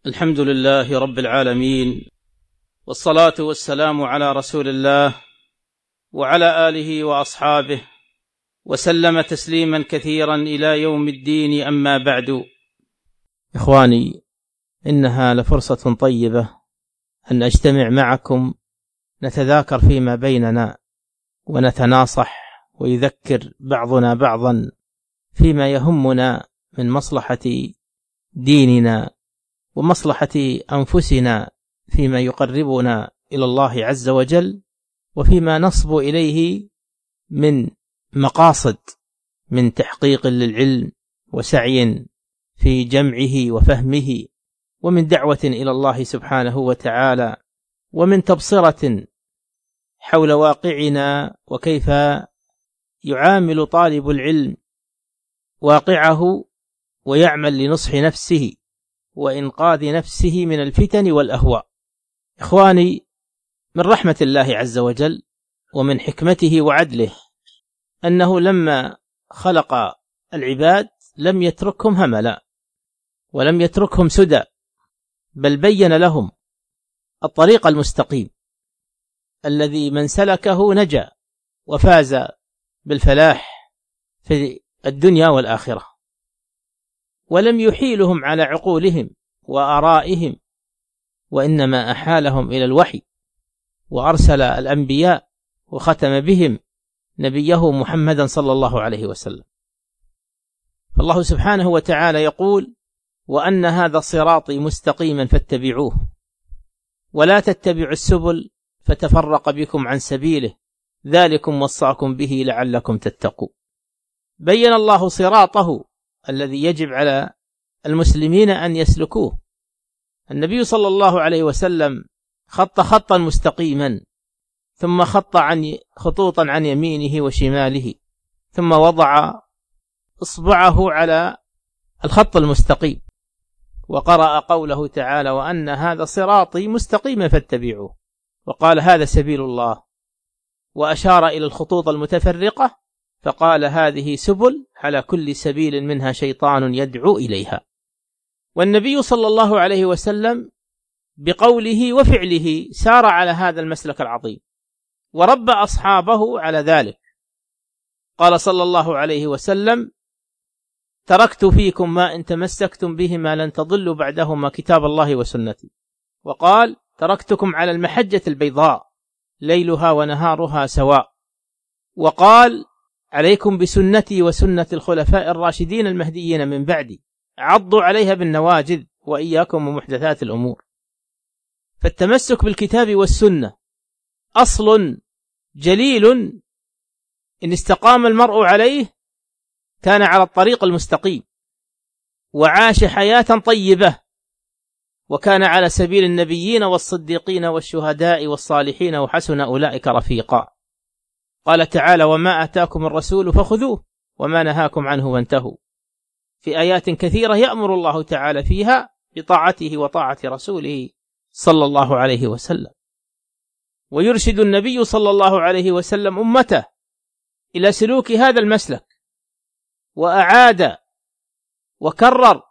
الحمد لله رب العالمين، والصلاة والسلام على رسول الله وعلى آله وأصحابه وسلم تسليما كثيرا إلى يوم الدين. أما بعد، إخواني، إنها لفرصة طيبة أن أجتمع معكم نتذاكر فيما بيننا ونتناصح ويذكر بعضنا بعضا فيما يهمنا من مصلحة ديننا ومصلحة أنفسنا، فيما يقربنا إلى الله عز وجل، وفيما نصب إليه من مقاصد من تحقيق للعلم وسعي في جمعه وفهمه، ومن دعوة إلى الله سبحانه وتعالى، ومن تبصرة حول واقعنا وكيف يعامل طالب العلم واقعه ويعمل لنصح نفسه وإنقاذ نفسه من الفتن والأهواء. إخواني، من رحمة الله عز وجل ومن حكمته وعدله أنه لما خلق العباد لم يتركهم هملا ولم يتركهم سدى، بل بين لهم الطريق المستقيم الذي من سلكه نجا وفاز بالفلاح في الدنيا والآخرة، ولم يحيلهم على عقولهم وآرائهم، وإنما أحالهم إلى الوحي، وأرسل الأنبياء وختم بهم نبيه محمدا صلى الله عليه وسلم. فالله سبحانه وتعالى يقول: وأن هذا صراطي مستقيما فاتبعوه ولا تتبعوا السبل فتفرق بكم عن سبيله ذلكم وصاكم به لعلكم تتقون. بين الله صراطه الذي يجب على المسلمين أن يسلكوه. النبي صلى الله عليه وسلم خط خطا مستقيما، ثم خط خطوطا عن يمينه وشماله، ثم وضع إصبعه على الخط المستقيم، وقرأ قوله تعالى: وأن هذا صراطي مستقيما فاتبعوه، وقال: هذا سبيل الله، وأشار إلى الخطوط المتفرقة فقال: هذه سبل على كل سبيل منها شيطان يدعو إليها. والنبي صلى الله عليه وسلم بقوله وفعله سار على هذا المسلك العظيم وربى أصحابه على ذلك. قال صلى الله عليه وسلم: تركت فيكم ما إن تمسكتم بهما لن تضلوا بعدهما كتاب الله وسنتي. وقال: تركتكم على المحجة البيضاء ليلها ونهارها سواء. وقال: عليكم بسنتي وسنة الخلفاء الراشدين المهديين من بعدي عضوا عليها بالنواجذ وإياكم ومحدثات الأمور. فالتمسك بالكتاب والسنة أصل جليل إن استقام المرء عليه كان على الطريق المستقيم وعاش حياة طيبة، وكان على سبيل النبيين والصديقين والشهداء والصالحين وحسن أولئك رفيقا. قال تعالى: وما آتاكم الرسول فخذوه وما نهاكم عنه فانتهوا، في آيات كثيرة يأمر الله تعالى فيها بطاعته وطاعة رسوله صلى الله عليه وسلم، ويرشد النبي صلى الله عليه وسلم أمته إلى سلوك هذا المسلك، وأعاد وكرر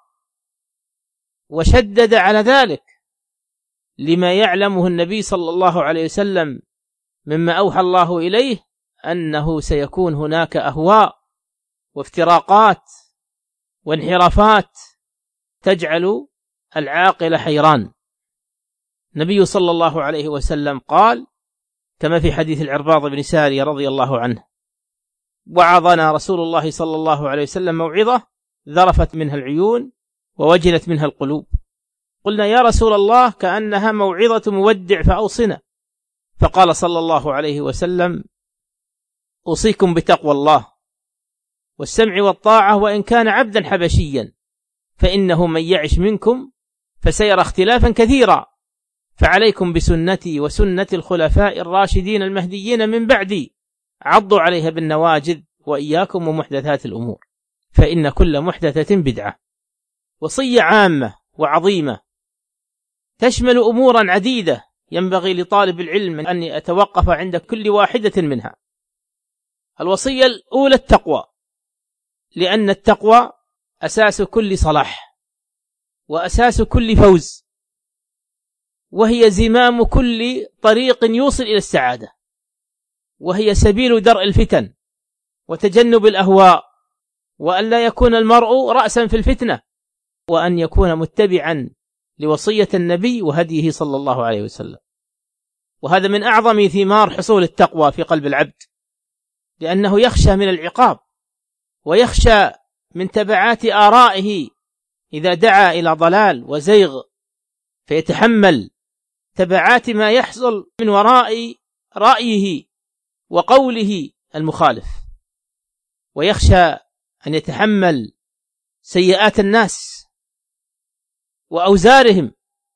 وشدد على ذلك لما يعلمه النبي صلى الله عليه وسلم مما أوحى الله إليه أنه سيكون هناك أهواء وافتراقات وانحرافات تجعل العاقل حيران. النبي صلى الله عليه وسلم قال كما في حديث العرباض بن سارية رضي الله عنه: وعظنا رسول الله صلى الله عليه وسلم موعظة ذرفت منها العيون ووجلت منها القلوب. قلنا: يا رسول الله كأنها موعظة مودع فأوصنا. فقال صلى الله عليه وسلم: أوصيكم بتقوى الله والسمع والطاعة وإن كان عبدا حبشيا، فإنه من يعش منكم فسيرى اختلافا كثيرا، فعليكم بسنتي وسنة الخلفاء الراشدين المهديين من بعدي عضوا عليها بالنواجذ وإياكم ومحدثات الأمور، فإن كل محدثة بدعة. وصية عامة وعظيمة تشمل أمورا عديدة ينبغي لطالب العلم أن يتوقف عند كل واحدة منها. الوصية الأولى التقوى، لأن التقوى أساس كل صلاح وأساس كل فوز وهي زمام كل طريق يوصل إلى السعادة، وهي سبيل درء الفتن وتجنب الأهواء، وأن لا يكون المرء رأسا في الفتنة، وأن يكون متبعا لوصية النبي وهديه صلى الله عليه وسلم. وهذا من أعظم ثمار حصول التقوى في قلب العبد، لأنه يخشى من العقاب ويخشى من تبعات آرائه إذا دعا إلى ضلال وزيغ، فيتحمل تبعات ما يحصل من وراء رأيه وقوله المخالف، ويخشى أن يتحمل سيئات الناس وأوزارهم،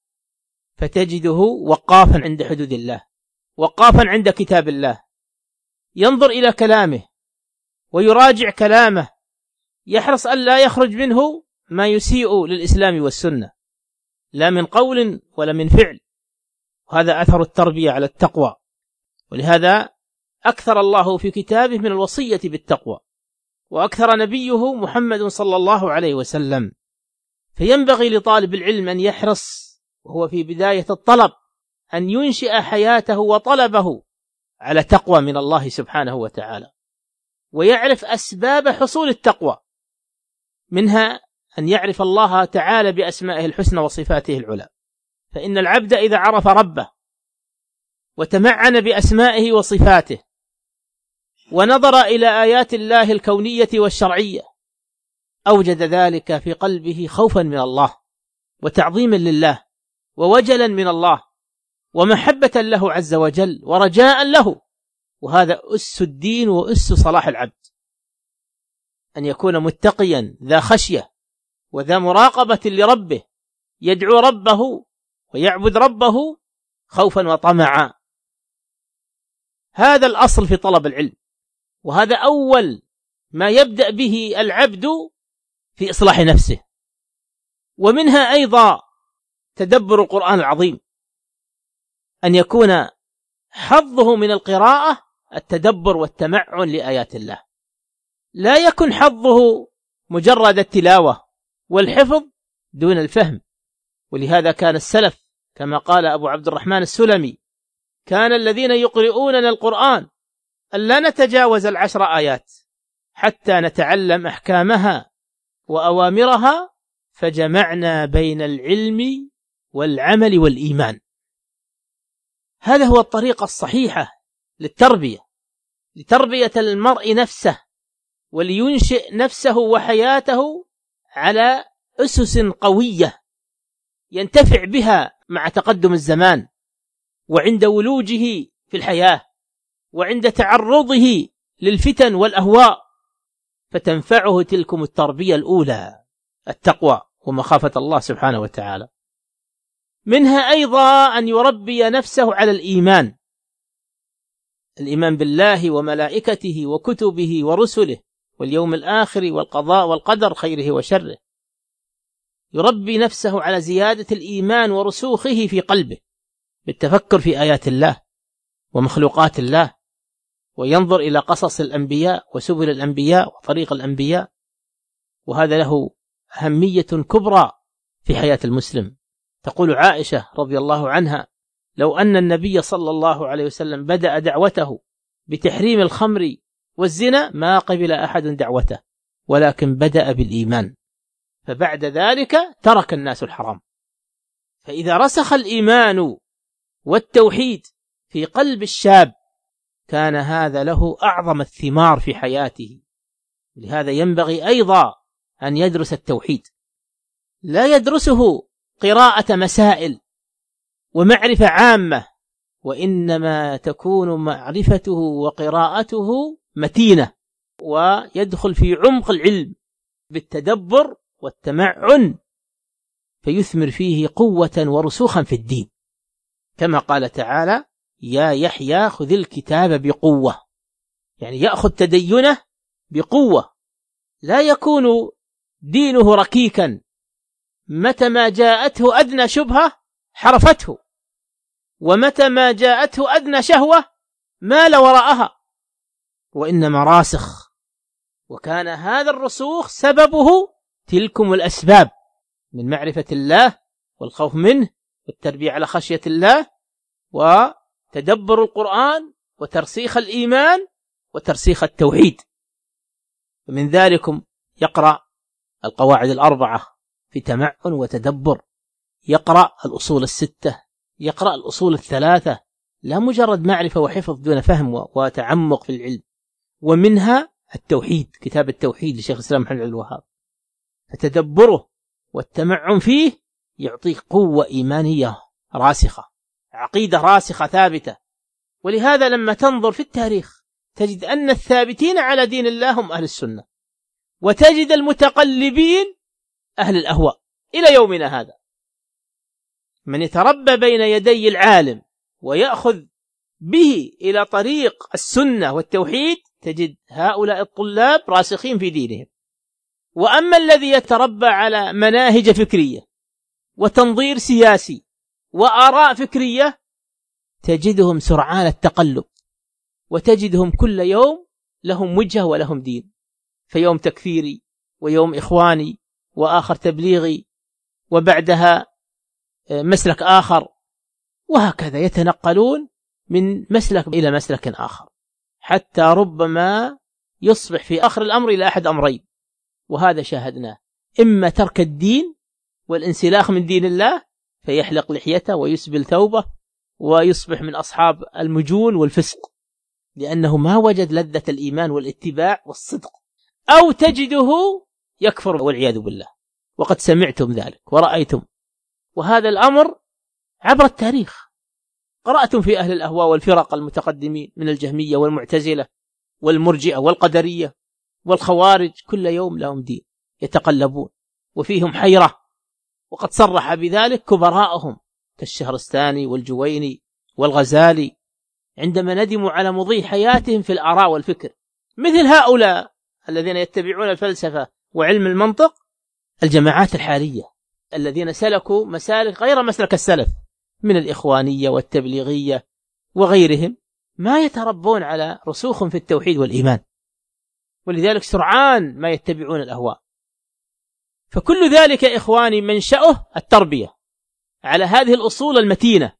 فتجده وقافا عند حدود الله، وقافا عند كتاب الله، ينظر إلى كلامه ويراجع كلامه، يحرص أن لا يخرج منه ما يسيء للإسلام والسنة، لا من قول ولا من فعل. وهذا أثر التربية على التقوى. ولهذا أكثر الله في كتابه من الوصية بالتقوى، وأكثر نبيه محمد صلى الله عليه وسلم. فينبغي لطالب العلم أن يحرص وهو في بداية الطلب أن ينشئ حياته وطلبه على تقوى من الله سبحانه وتعالى، ويعرف أسباب حصول التقوى، منها أن يعرف الله تعالى بأسمائه الحسنى وصفاته العلى. فإن العبد إذا عرف ربه وتمعن بأسمائه وصفاته ونظر إلى آيات الله الكونية والشرعية، أوجد ذلك في قلبه خوفا من الله وتعظيما لله ووجلا من الله ومحبة له عز وجل ورجاء له. وهذا أس الدين وأس صلاح العبد، أن يكون متقيا ذا خشية وذا مراقبة لربه، يدعو ربه ويعبد ربه خوفا وطمعا. هذا الأصل في طلب العلم، وهذا أول ما يبدأ به العبد في إصلاح نفسه. ومنها أيضا تدبر القرآن العظيم، أن يكون حظه من القراءة التدبر والتمعن لآيات الله، لا يكن حظه مجرد التلاوة والحفظ دون الفهم. ولهذا كان السلف كما قال أبو عبد الرحمن السلمي: كان الذين يقرؤوننا القرآن ألا نتجاوز 10 آيات حتى نتعلم أحكامها وأوامرها، فجمعنا بين العلم والعمل والإيمان. هذا هو الطريقة الصحيحة لتربية المرء نفسه، ولينشئ نفسه وحياته على أسس قوية ينتفع بها مع تقدم الزمان، وعند ولوجه في الحياة، وعند تعرضه للفتن والأهواء، فتنفعه تلكم التربية الأولى، التقوى ومخافة الله سبحانه وتعالى. منها أيضا أن يربي نفسه على الإيمان بالله وملائكته وكتبه ورسله واليوم الآخر والقضاء والقدر خيره وشره. يربي نفسه على زيادة الإيمان ورسوخه في قلبه بالتفكر في آيات الله ومخلوقات الله، وينظر إلى قصص الأنبياء وسبل الأنبياء وطريق الأنبياء. وهذا له أهمية كبرى في حياة المسلم. تقول عائشة رضي الله عنها: لو أن النبي صلى الله عليه وسلم بدأ دعوته بتحريم الخمر والزنا ما قبل أحد دعوته، ولكن بدأ بالإيمان، فبعد ذلك ترك الناس الحرام. فإذا رسخ الإيمان والتوحيد في قلب الشاب كان هذا له أعظم الثمار في حياته. لهذا ينبغي أيضا أن يدرس التوحيد، لا يدرسه قراءة مسائل ومعرفة عامة، وإنما تكون معرفته وقراءته متينة، ويدخل في عمق العلم بالتدبر والتمعن، فيثمر فيه قوة ورسوخا في الدين، كما قال تعالى: يا يحيى خذ الكتاب بقوة، يعني يأخذ تدينه بقوة، لا يكون دينه ركيكا متى ما جاءته أدنى شبهة حرفته، ومتى ما جاءته أدنى شهوة مال وراءها، وإنما راسخ. وكان هذا الرسوخ سببه تلكم الأسباب من معرفة الله والخوف منه والتربية على خشية الله وتدبر القرآن وترسيخ الإيمان وترسيخ التوحيد. ومن ذلكم يقرأ القواعد الأربعة في تمعن وتدبر، يقرأ الأصول الستة، يقرأ الأصول الثلاثة، لا مجرد معرفة وحفظ دون فهم وتعمق في العلم. ومنها التوحيد، كتاب التوحيد لشيخ الإسلام محمد بن عبد الوهاب، فتدبره والتمعن فيه يعطيك قوة إيمانية راسخة، عقيدة راسخة ثابتة. ولهذا لما تنظر في التاريخ تجد أن الثابتين على دين الله هم أهل السنة، وتجد المتقلبين أهل الأهواء إلى يومنا هذا. من يتربى بين يدي العالم ويأخذ به إلى طريق السنة والتوحيد تجد هؤلاء الطلاب راسخين في دينهم. وأما الذي يتربى على مناهج فكرية وتنظير سياسي وآراء فكرية تجدهم سرعان التقلب، وتجدهم كل يوم لهم وجهة ولهم دين، فيوم تكفيري ويوم إخواني وآخر تبليغي وبعدها مسلك آخر، وهكذا يتنقلون من مسلك إلى مسلك آخر، حتى ربما يصبح في آخر الأمر إلى أحد أمرين، وهذا شاهدناه: إما ترك الدين والانسلاخ من دين الله فيحلق لحيته ويسبل ثوبه ويصبح من أصحاب المجون والفسق، لأنه ما وجد لذة الإيمان والاتباع والصدق، أو تجده يكفر والعياذ بالله، وقد سمعتم ذلك ورأيتم. وهذا الأمر عبر التاريخ، قرأتم في أهل الأهواء والفرق المتقدمين من الجهمية والمعتزلة والمرجئة والقدرية والخوارج، كل يوم لهم دين يتقلبون وفيهم حيرة، وقد صرح بذلك كبراءهم كالشهرستاني والجويني والغزالي عندما ندموا على مضي حياتهم في الآراء والفكر. مثل هؤلاء الذين يتبعون الفلسفة وعلم المنطق الجماعات الحالية الذين سلكوا مسالك غير مسلك السلف من الإخوانية والتبليغية وغيرهم، ما يتربون على رسوخ في التوحيد والإيمان، ولذلك سرعان ما يتبعون الأهواء. فكل ذلك إخواني منشأه التربية على هذه الأصول المتينة.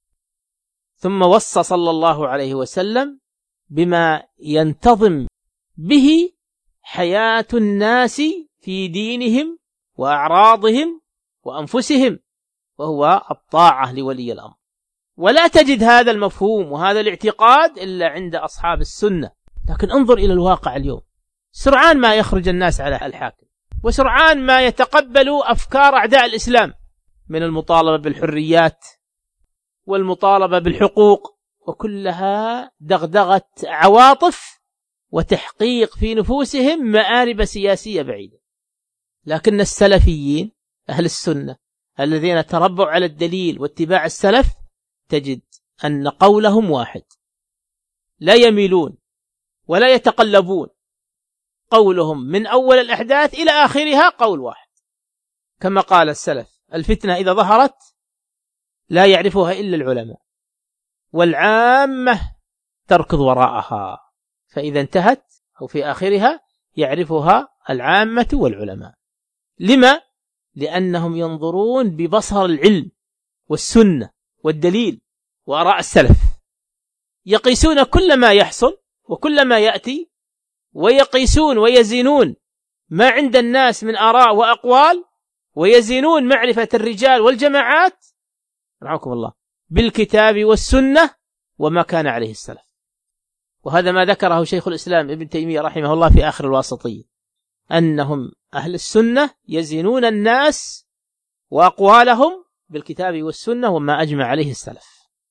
ثم وصى صلى الله عليه وسلم بما ينتظم به حياة الناس في دينهم وأعراضهم وأنفسهم، وهو الطاعة لولي الأمر. ولا تجد هذا المفهوم وهذا الاعتقاد إلا عند أصحاب السنة. لكن انظر إلى الواقع اليوم، سرعان ما يخرج الناس على الحاكم، وسرعان ما يتقبلوا أفكار أعداء الإسلام من المطالبة بالحريات والمطالبة بالحقوق، وكلها دغدغة عواطف وتحقيق في نفوسهم مآرب سياسية بعيدة. لكن السلفيين أهل السنة الذين تربوا على الدليل واتباع السلف تجد أن قولهم واحد، لا يميلون ولا يتقلبون، قولهم من أول الأحداث إلى آخرها قول واحد. كما قال السلف: الفتنة إذا ظهرت لا يعرفها إلا العلماء، والعامة تركض وراءها، فإذا انتهت أو في آخرها يعرفها العامة والعلماء. لما؟ لأنهم ينظرون ببصر العلم والسنة والدليل وآراء السلف، يقيسون كل ما يحصل وكل ما يأتي، ويقيسون ويزنون ما عند الناس من آراء وأقوال، ويزنون معرفة الرجال والجماعات رحمكم الله بالكتاب والسنة وما كان عليه السلف. وهذا ما ذكره شيخ الإسلام ابن تيمية رحمه الله في آخر الواسطية، أنهم أهل السنة يزنون الناس وأقوالهم بالكتاب والسنة وما أجمع عليه السلف.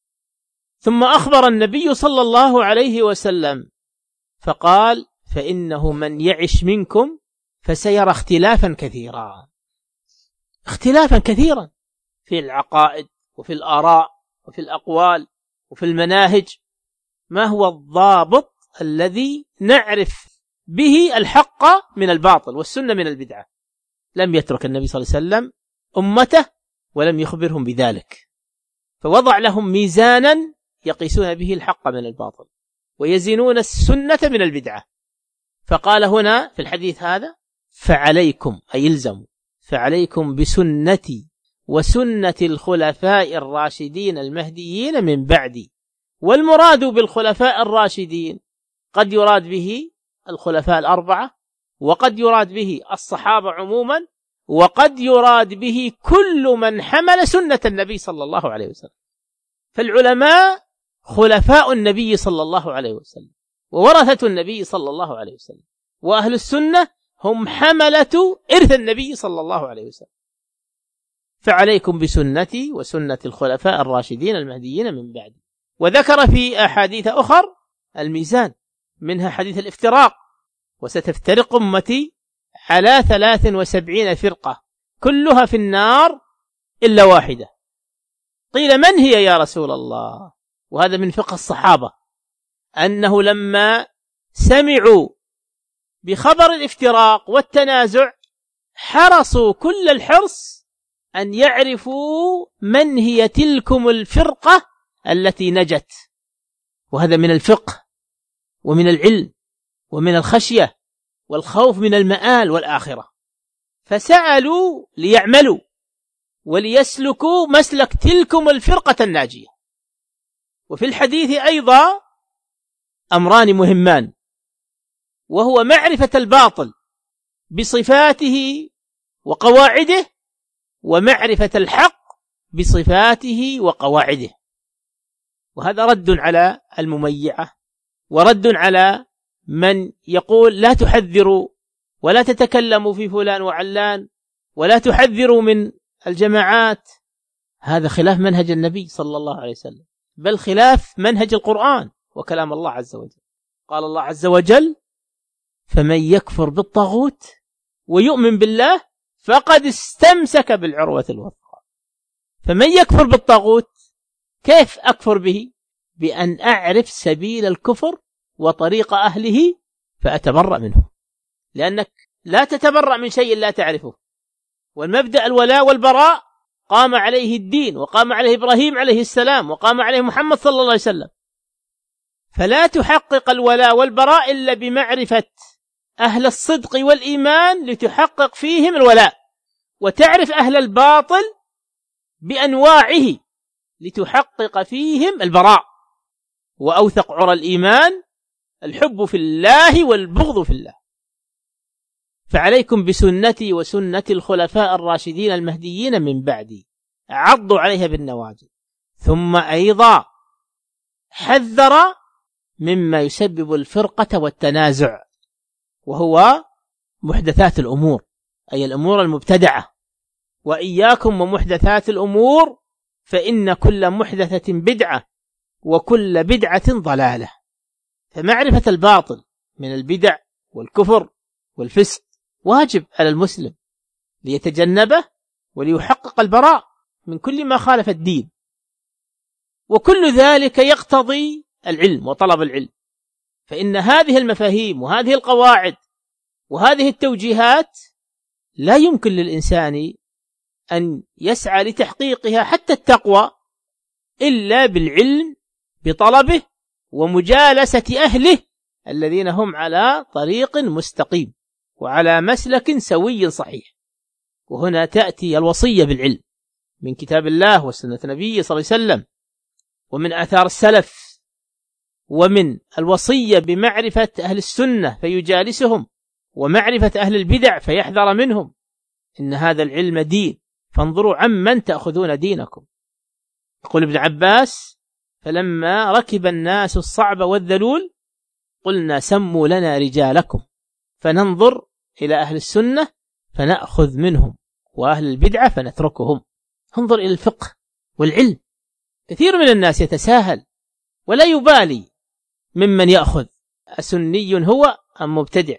ثم أخبر النبي صلى الله عليه وسلم فقال: فإنه من يعش منكم فسيرى اختلافا كثيرا، اختلافا كثيرا في العقائد وفي الآراء وفي الأقوال وفي المناهج. ما هو الضابط الذي نعرف به الحق من الباطل والسنة من البدعة؟ لم يترك النبي صلى الله عليه وسلم أمته ولم يخبرهم بذلك، فوضع لهم ميزانا يقيسون به الحق من الباطل ويزنون السنة من البدعة. فقال هنا في الحديث هذا: فعليكم، أي يلزم، فعليكم بسنتي وسنة الخلفاء الراشدين المهديين من بعدي. والمراد بالخلفاء الراشدين قد يراد به الخلفاء الأربعة، وقد يراد به الصحابة عموما، وقد يراد به كل من حمل سنة النبي صلى الله عليه وسلم. فالعلماء خلفاء النبي صلى الله عليه وسلم وورثة النبي صلى الله عليه وسلم، وأهل السنة هم حملة إرث النبي صلى الله عليه وسلم. فعليكم بسنتي وسنة الخلفاء الراشدين المهديين من بعدي. وذكر في أحاديث أخر الميزان، منها حديث الافتراق: وستفترق أمتي على 73 فرقة كلها في النار إلا واحدة. قيل من هي يا رسول الله؟ وهذا من فقه الصحابة، أنه لما سمعوا بخبر الافتراق والتنازع حرصوا كل الحرص أن يعرفوا من هي تلكم الفرقة التي نجت. وهذا من الفقه ومن العلم ومن الخشية والخوف من المآل والآخرة. فسألوا ليعملوا وليسلكوا مسلك تلكم الفرقة الناجية. وفي الحديث أيضا أمران مهمان، وهو معرفة الباطل بصفاته وقواعده، ومعرفة الحق بصفاته وقواعده. وهذا رد على المميعة، ورد على من يقول لا تحذروا ولا تتكلموا في فلان وعلان ولا تحذروا من الجماعات. هذا خلاف منهج النبي صلى الله عليه وسلم، بل خلاف منهج القرآن وكلام الله عز وجل. قال الله عز وجل: فمن يكفر بالطاغوت ويؤمن بالله فقد استمسك بالعروة الوثقى. فمن يكفر بالطاغوت، كيف أكفر به؟ بأن أعرف سبيل الكفر وطريق أهله فأتبرأ منه، لأنك لا تتبرأ من شيء لا تعرفه. والمبدأ الولاء والبراء قام عليه الدين، وقام عليه إبراهيم عليه السلام، وقام عليه محمد صلى الله عليه وسلم. فلا تحقق الولاء والبراء إلا بمعرفة أهل الصدق والإيمان لتحقق فيهم الولاء، وتعرف أهل الباطل بأنواعه لتحقق فيهم البراء. وأوثق عرى الإيمان الحب في الله والبغض في الله. فعليكم بسنتي وسنة الخلفاء الراشدين المهديين من بعدي، عضوا عليها بالنواجذ. ثم أيضا حذر مما يسبب الفرقة والتنازع، وهو محدثات الأمور، أي الأمور المبتدعة. وإياكم ومحدثات الأمور فإن كل محدثة بدعة وكل بدعة ضلالة. فمعرفة الباطل من البدع والكفر والفسق واجب على المسلم ليتجنبه وليحقق البراء من كل ما خالف الدين. وكل ذلك يقتضي العلم وطلب العلم، فإن هذه المفاهيم وهذه القواعد وهذه التوجيهات لا يمكن للإنسان أن يسعى لتحقيقها حتى التقوى إلا بالعلم بطلبه ومجالسة أهله الذين هم على طريق مستقيم وعلى مسلك سوي صحيح. وهنا تأتي الوصية بالعلم من كتاب الله وسنة نبيه صلى الله عليه وسلم، ومن آثار السلف، ومن الوصية بمعرفة أهل السنة فيجالسهم، ومعرفة أهل البدع فيحذر منهم. إن هذا العلم دين، فانظروا عمن تأخذون دينكم. يقول ابن عباس: فلما ركب الناس الصعب والذلول قلنا سموا لنا رجالكم، فننظر إلى أهل السنة فنأخذ منهم، وأهل البدعة فنتركهم. انظر إلى الفقه والعلم. كثير من الناس يتساهل ولا يبالي ممن يأخذ، أسني هو أم مبتدع.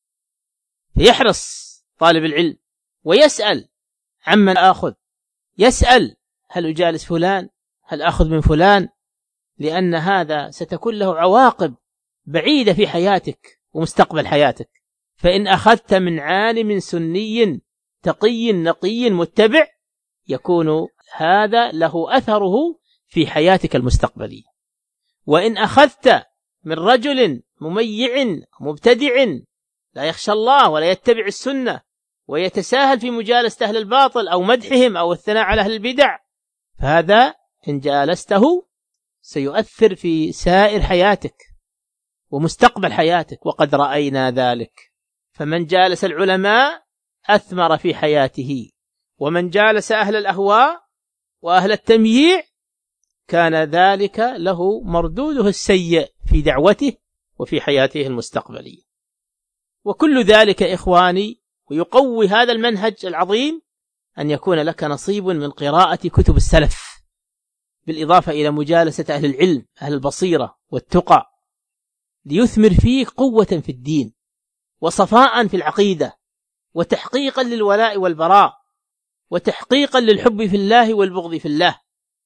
فيحرص طالب العلم ويسأل عمن آخذ، يسأل هل أجالس فلان، هل أخذ من فلان، لأن هذا ستكون له عواقب بعيدة في حياتك ومستقبل حياتك. فإن أخذت من عالم سني تقي نقي متبع يكون هذا له أثره في حياتك المستقبلية. وإن أخذت من رجل مميع مبتدع لا يخشى الله ولا يتبع السنة ويتساهل في مجالسة أهل الباطل أو مدحهم أو الثناء على أهل البدع، فهذا إن جالسته سيؤثر في سائر حياتك ومستقبل حياتك، وقد رأينا ذلك. فمن جالس العلماء أثمر في حياته، ومن جالس أهل الأهواء وأهل التمييع كان ذلك له مردوده السيء في دعوته وفي حياته المستقبلية. وكل ذلك إخواني ويقوي هذا المنهج العظيم أن يكون لك نصيب من قراءة كتب السلف، بالإضافة إلى مجالسة أهل العلم أهل البصيرة والتقى، ليثمر فيك قوة في الدين وصفاء في العقيدة وتحقيقا للولاء والبراء وتحقيقا للحب في الله والبغض في الله.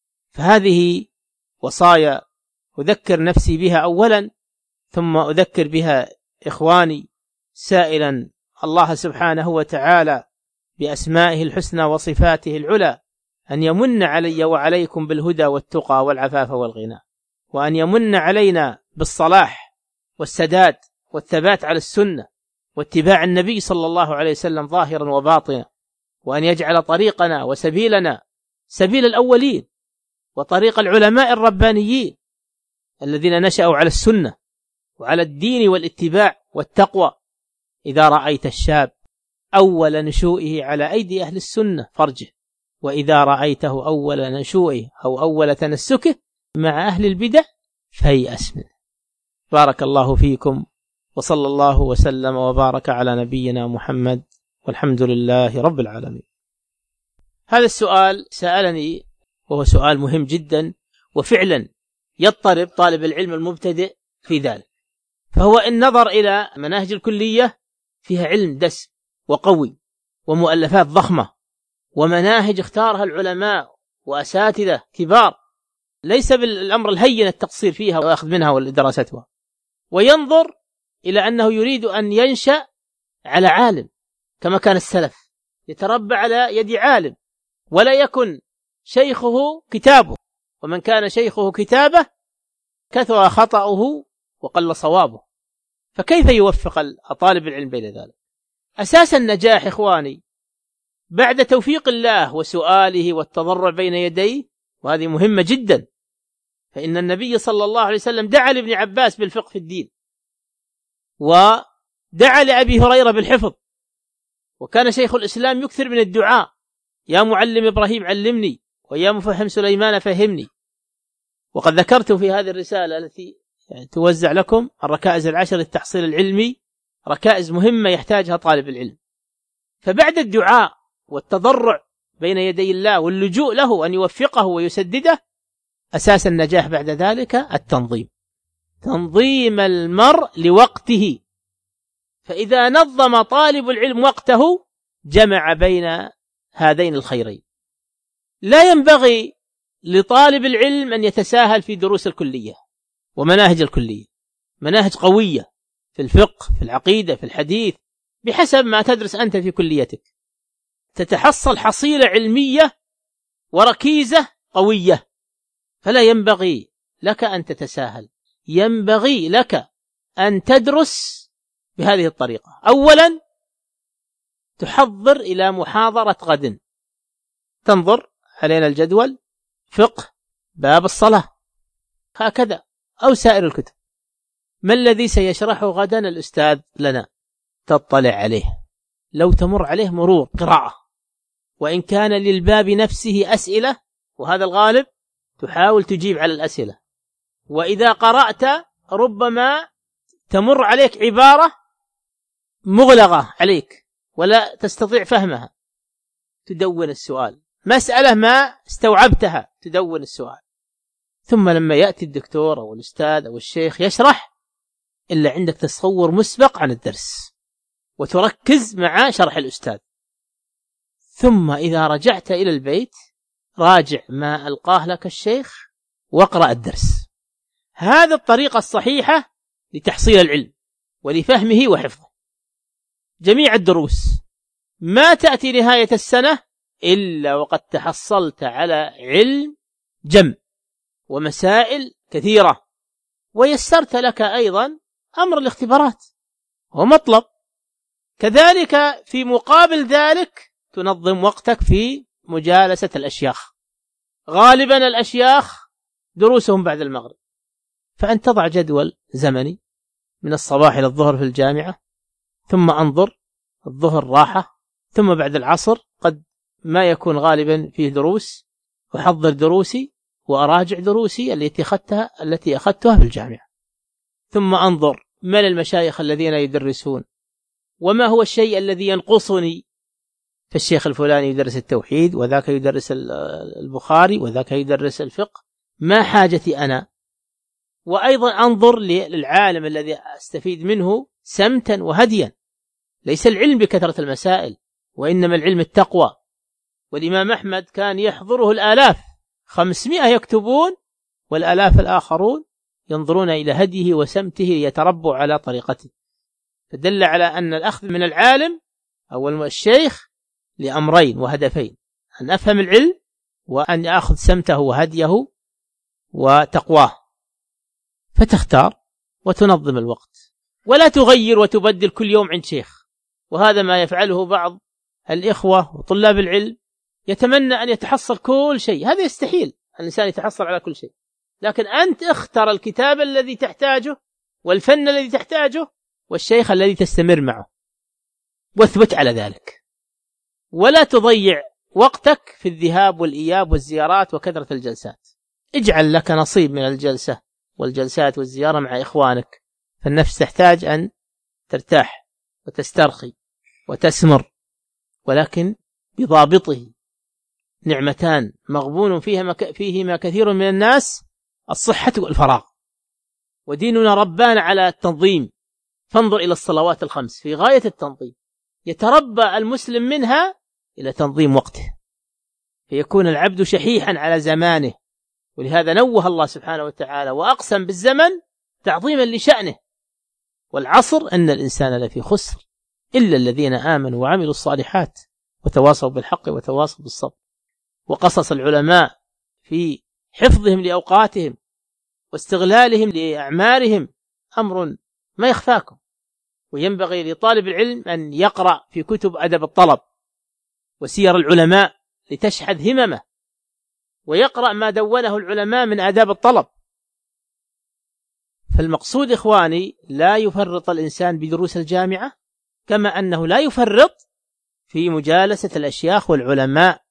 فهذه وصايا أذكر نفسي بها أولا، ثم أذكر بها إخواني، سائلا الله سبحانه وتعالى بأسمائه الحسنى وصفاته العلى أن يمن علي وعليكم بالهدى والتقى والعفاف والغنى، وأن يمن علينا بالصلاح والسداد والثبات على السنة واتباع النبي صلى الله عليه وسلم ظاهرا وباطنا، وأن يجعل طريقنا وسبيلنا سبيل الأولين وطريق العلماء الربانيين الذين نشأوا على السنة وعلى الدين والاتباع والتقوى. إذا رأيت الشاب أول نشوئه على أيدي أهل السنة فارجه، وإذا رأيته أول نشوئه أو أول تنسكه مع أهل البدع فيأس منه. بارك الله فيكم، وصلى الله وسلم وبارك على نبينا محمد، والحمد لله رب العالمين. هذا السؤال سألني وهو سؤال مهم جدا، وفعلا يضطرب طالب العلم المبتدئ في ذلك. فهو إن نظر إلى مناهج الكلية فيها علم دسم وقوي ومؤلفات ضخمة ومناهج اختارها العلماء وأساتذة كبار، ليس بالأمر الهين التقصير فيها وأخذ منها ودراستها، وينظر إلى أنه يريد أن ينشأ على عالم كما كان السلف، يتربى على يد عالم ولا يكن شيخه كتابه، ومن كان شيخه كتابه كثر خطأه وقل صوابه. فكيف يوفق طالب العلم بين ذلك؟ أساس النجاح إخواني بعد توفيق الله وسؤاله والتضرع بين يديه، وهذه مهمة جدا، فإن النبي صلى الله عليه وسلم دعا لابن عباس بالفقه في الدين، ودعا لأبي هريرة بالحفظ، وكان شيخ الإسلام يكثر من الدعاء: يا معلم إبراهيم علمني، ويا مفهم سليمان فهمني. وقد ذكرت في هذه الرسالة التي توزع لكم الركائز 10 للتحصيل العلمي، ركائز مهمة يحتاجها طالب العلم. فبعد الدعاء والتضرع بين يدي الله واللجوء له أن يوفقه ويسدده، أساس النجاح بعد ذلك التنظيم، تنظيم المرء لوقته. فإذا نظم طالب العلم وقته جمع بين هذين الخيرين. لا ينبغي لطالب العلم أن يتساهل في دروس الكلية ومناهج الكلية، مناهج قوية في الفقه في العقيدة في الحديث بحسب ما تدرس أنت في كليتك، تتحصل حصيلة علمية وركيزة قوية. فلا ينبغي لك أن تتساهل، ينبغي لك أن تدرس بهذه الطريقة. أولا تحضر إلى محاضرة غد، تنظر علينا الجدول فقه باب الصلاة هكذا أو سائر الكتب، ما الذي سيشرحه غدا الأستاذ لنا، تطلع عليه، لو تمر عليه مرور قراءة، وإن كان للباب نفسه أسئلة وهذا الغالب تحاول تجيب على الأسئلة، وإذا قرأت ربما تمر عليك عبارة مغلقة عليك ولا تستطيع فهمها، تدون السؤال، مسألة ما استوعبتها تدون السؤال. ثم لما يأتي الدكتور أو الأستاذ أو الشيخ يشرح، إلا عندك تصور مسبق عن الدرس وتركز مع شرح الأستاذ. ثم إذا رجعت إلى البيت راجع ما ألقاه لك الشيخ واقرأ الدرس. هذا الطريقة الصحيحة لتحصيل العلم ولفهمه وحفظه. جميع الدروس ما تأتي نهاية السنة إلا وقد تحصلت على علم جم ومسائل كثيرة، ويسرت لك أيضا أمر الاختبارات، هو مطلب كذلك في مقابل ذلك تنظم وقتك في مجالسة الأشياخ. غالبا الأشياخ دروسهم بعد المغرب، فأن تضع جدول زمني من الصباح إلى الظهر في الجامعة، ثم أنظر الظهر راحة، ثم بعد العصر قد ما يكون غالبا فيه دروس، أحضر دروسي وأراجع دروسي التي أخذتها في الجامعة، ثم أنظر من المشايخ الذين يدرسون وما هو الشيء الذي ينقصني. فالشيخ الفلاني يدرس التوحيد، وذاك يدرس البخاري، وذاك يدرس الفقه، ما حاجتي أنا؟ وأيضا أنظر للعالم الذي أستفيد منه سمتا وهديا. ليس العلم بكثرة المسائل، وإنما العلم التقوى. والإمام أحمد كان يحضره الآلاف، 500 يكتبون والآلاف الآخرون ينظرون إلى هديه وسمته ليتربوا على طريقته. فدل على أن الأخذ من العالم أو الشيخ لأمرين وهدفين: أن أفهم العلم، وأن أخذ سمته وهديه وتقواه. فتختار وتنظم الوقت، ولا تغير وتبدل كل يوم عند شيخ. وهذا ما يفعله بعض الإخوة وطلاب العلم، يتمنى أن يتحصل كل شيء. هذا يستحيل الإنسان يتحصل على كل شيء، لكن أنت اختر الكتاب الذي تحتاجه والفن الذي تحتاجه والشيخ الذي تستمر معه، واثبت على ذلك. ولا تضيع وقتك في الذهاب والإياب والزيارات وكثرة الجلسات. اجعل لك نصيب من الجلسة والجلسات والزيارة مع إخوانك، فالنفس تحتاج أن ترتاح وتسترخي وتسمر، ولكن بضابطه. نعمتان مغبون فيهما كثير من الناس: الصحة والفراغ. وديننا ربانا على التنظيم، فانظر إلى الصلوات الخمس في غاية التنظيم. يتربى المسلم منها إلى تنظيم وقته، فيكون العبد شحيحا على زمانه. ولهذا نوه الله سبحانه وتعالى وأقسم بالزمن تعظيما لشأنه: والعصر أن الإنسان لفي خسر إلا الذين آمنوا وعملوا الصالحات وتواصوا بالحق وتواصوا بالصبر. وقصص العلماء في حفظهم لأوقاتهم واستغلالهم لأعمارهم أمر ما يخفاكم. وينبغي لطالب العلم أن يقرأ في كتب أدب الطلب وسير العلماء لتشحذ هممه، ويقرأ ما دونه العلماء من آداب الطلب. فالمقصود إخواني لا يفرط الإنسان بدروس الجامعة، كما أنه لا يفرط في مجالسة الأشياخ والعلماء.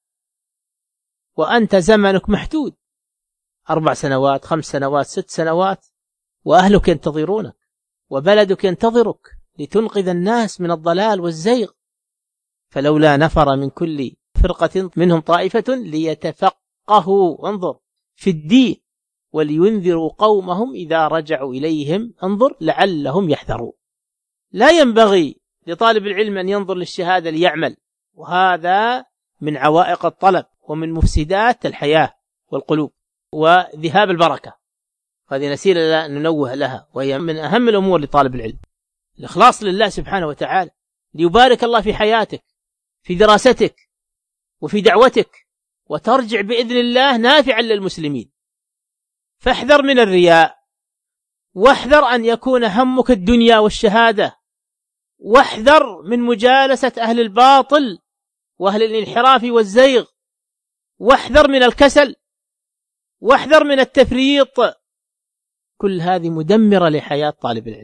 وأنت زمنك محدود، 4 سنوات 5 سنوات 6 سنوات، وأهلك ينتظرونك وبلدك ينتظرك لتنقذ الناس من الضلال والزيغ. فلولا نفر من كل فرقة منهم طائفة ليتفقهوا انظر في الدين ولينذروا قومهم إذا رجعوا إليهم انظر لعلهم يحذرون. لا ينبغي لطالب العلم أن ينظر للشهادة ليعمل، وهذا من عوائق الطلب ومن مفسدات الحياة والقلوب وذهاب البركة. هذه نسير ننوه لها، وهي من أهم الأمور لطالب العلم: الإخلاص لله سبحانه وتعالى، ليبارك الله في حياتك، في دراستك، وفي دعوتك، وترجع بإذن الله نافعا للمسلمين. فاحذر من الرياء، واحذر أن يكون همك الدنيا والشهادة، واحذر من مجالسة أهل الباطل وأهل الانحراف والزيغ، واحذر من الكسل، واحذر من التفريط. كل هذه مدمرة لحياة طالب العلم.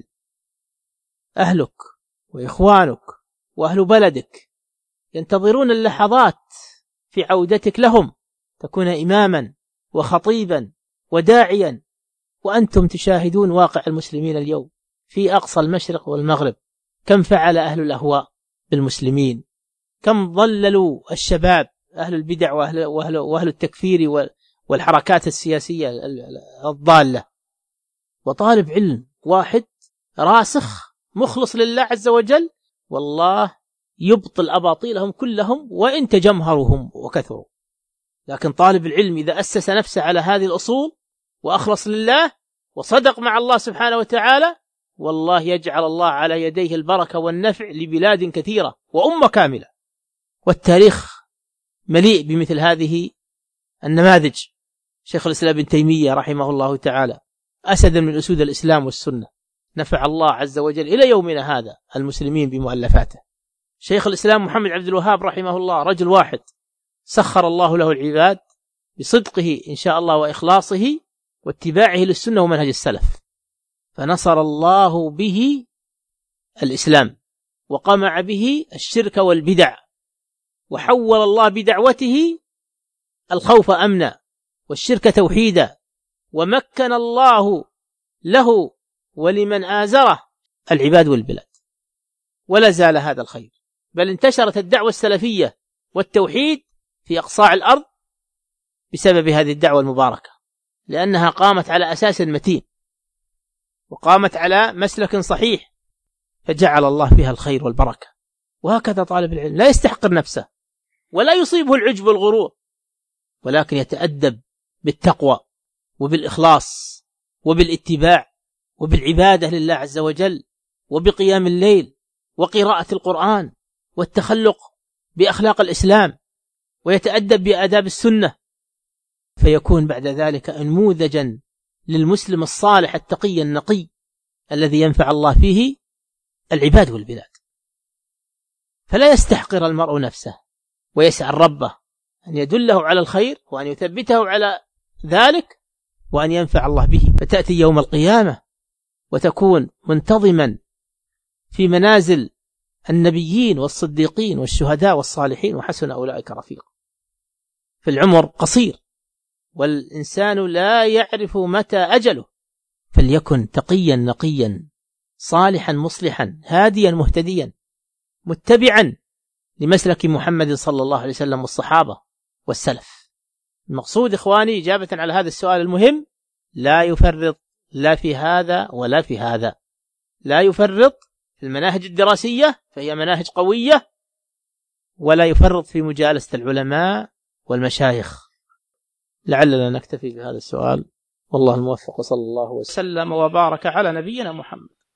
أهلك وإخوانك وأهل بلدك ينتظرون اللحظات في عودتك لهم، تكون إماما وخطيبا وداعيا، وأنتم تشاهدون واقع المسلمين اليوم في أقصى المشرق والمغرب. كم فعل أهل الأهواء بالمسلمين، كم ضللوا الشباب، أهل البدع وأهل التكفير والحركات السياسية الضالة. وطالب علم واحد راسخ مخلص لله عز وجل، والله يبطل أباطيلهم كلهم وإن تجمهرهم وكثروا. لكن طالب العلم إذا أسس نفسه على هذه الأصول وأخلص لله وصدق مع الله سبحانه وتعالى، والله يجعل الله على يديه البركة والنفع لبلاد كثيرة وأمة كاملة. والتاريخ مليء بمثل هذه النماذج. شيخ الإسلام ابن تيمية رحمه الله تعالى أسد من أسود الإسلام والسنة، نفع الله عز وجل إلى يومنا هذا المسلمين بمؤلفاته. شيخ الإسلام محمد عبد الوهاب رحمه الله رجل واحد سخر الله له العباد بصدقه إن شاء الله وإخلاصه واتباعه للسنة ومنهج السلف، فنصر الله به الإسلام وقمع به الشرك والبدع، وحول الله بدعوته الخوف أمنا والشرك توحيدا، ومكن الله له ولمن آزره العباد والبلاد. ولا زال هذا الخير، بل انتشرت الدعوة السلفية والتوحيد في أقصاع الأرض بسبب هذه الدعوة المباركة، لأنها قامت على أساس متين وقامت على مسلك صحيح، فجعل الله فيها الخير والبركة. وهكذا طالب العلم لا يستحقر نفسه ولا يصيبه العجب والغرور، ولكن يتأدب بالتقوى وبالإخلاص وبالاتباع وبالعبادة لله عز وجل وبقيام الليل وقراءة القرآن والتخلق بأخلاق الإسلام، ويتأدب بآداب السنة، فيكون بعد ذلك نموذجا للمسلم الصالح التقي النقي الذي ينفع الله فيه العباد والبلاد. فلا يستحقر المرء نفسه، ويسأل ربه أن يدله على الخير وأن يثبته على ذلك وأن ينفع الله به، فتأتي يوم القيامة وتكون منتظما في منازل النبيين والصديقين والشهداء والصالحين، وحسن أولئك رفيقا. فالعمر قصير والإنسان لا يعرف متى أجله، فليكن تقيا نقيا صالحا مصلحا هاديا مهتديا متبعا لمسلك محمد صلى الله عليه وسلم والصحابة والسلف. المقصود إخواني إجابة على هذا السؤال المهم، لا يفرط لا في هذا ولا في هذا، لا يفرط في المناهج الدراسية فهي مناهج قوية، ولا يفرط في مجالسة العلماء والمشايخ. لعلنا نكتفي بهذا السؤال، والله الموفق، صلى الله وسلم وبارك على نبينا محمد.